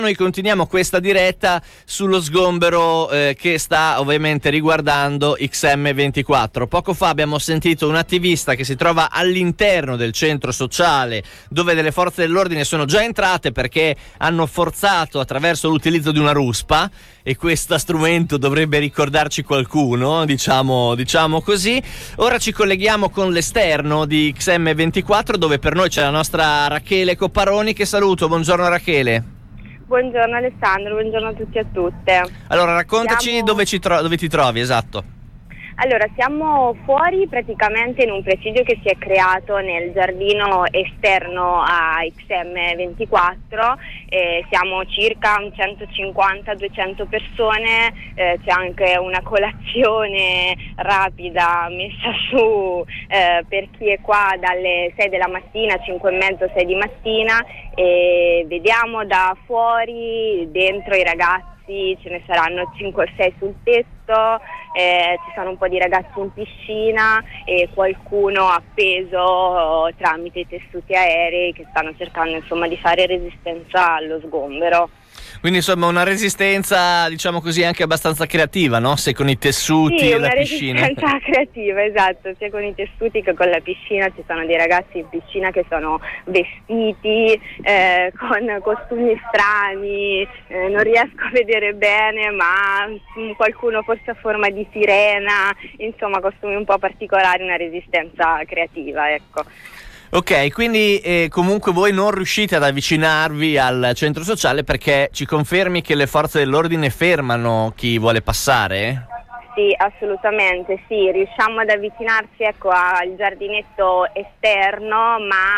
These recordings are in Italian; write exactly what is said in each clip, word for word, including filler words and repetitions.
Noi continuiamo questa diretta sullo sgombero eh, che sta ovviamente riguardando X M ventiquattro. Poco fa abbiamo sentito un attivista che si trova all'interno del centro sociale, dove delle forze dell'ordine sono già entrate perché hanno forzato attraverso l'utilizzo di una ruspa, e questo strumento dovrebbe ricordarci qualcuno, diciamo, diciamo così. Ora ci colleghiamo con l'esterno di X M ventiquattro, dove per noi c'è la nostra Rachele Copparoni, che saluto. Buongiorno Rachele. Buongiorno Alessandro, buongiorno a tutti e a tutte. Allora raccontaci siamo... dove, ci tro- dove ti trovi, esatto. Allora, siamo fuori praticamente in un presidio che si è creato nel giardino esterno a X M ventiquattro, eh, siamo circa centocinquanta duecento persone, eh, c'è anche una colazione rapida messa su eh, per chi è qua dalle sei della mattina, cinque e mezza, sei di mattina, e vediamo da fuori, dentro i ragazzi, ce ne saranno cinque o sei sul tetto, eh, ci sono un po' di ragazzi in piscina e qualcuno appeso tramite i tessuti aerei che stanno cercando insomma di fare resistenza allo sgombero. Quindi insomma una resistenza, diciamo così, anche abbastanza creativa, no? Se con i tessuti sì, e la piscina. Sì, una resistenza creativa, esatto, sia con i tessuti che con la piscina. Ci sono dei ragazzi in piscina che sono vestiti eh, con costumi strani, eh, non riesco a vedere bene, ma qualcuno forse a forma di sirena, insomma costumi un po' particolari, una resistenza creativa, ecco. Ok, quindi eh, comunque voi non riuscite ad avvicinarvi al centro sociale perché ci confermi che le forze dell'ordine fermano chi vuole passare? Sì, assolutamente, sì, riusciamo ad avvicinarci, ecco, al giardinetto esterno,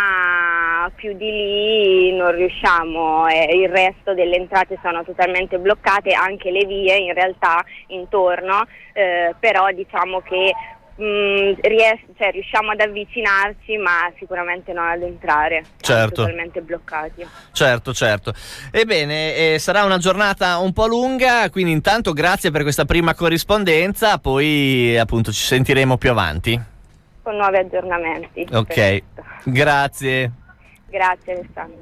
ma più di lì non riusciamo, eh, il resto delle entrate sono totalmente bloccate, anche le vie in realtà intorno, eh, però diciamo che Mm, ries- cioè, riusciamo ad avvicinarci, ma sicuramente non ad entrare. Siamo certo. totalmente bloccati. Certo, certo. Ebbene, eh, sarà una giornata un po' lunga, quindi intanto grazie per questa prima corrispondenza, poi appunto ci sentiremo più avanti. Con nuovi aggiornamenti. Ok, Perfetto. grazie. Grazie Alessandro.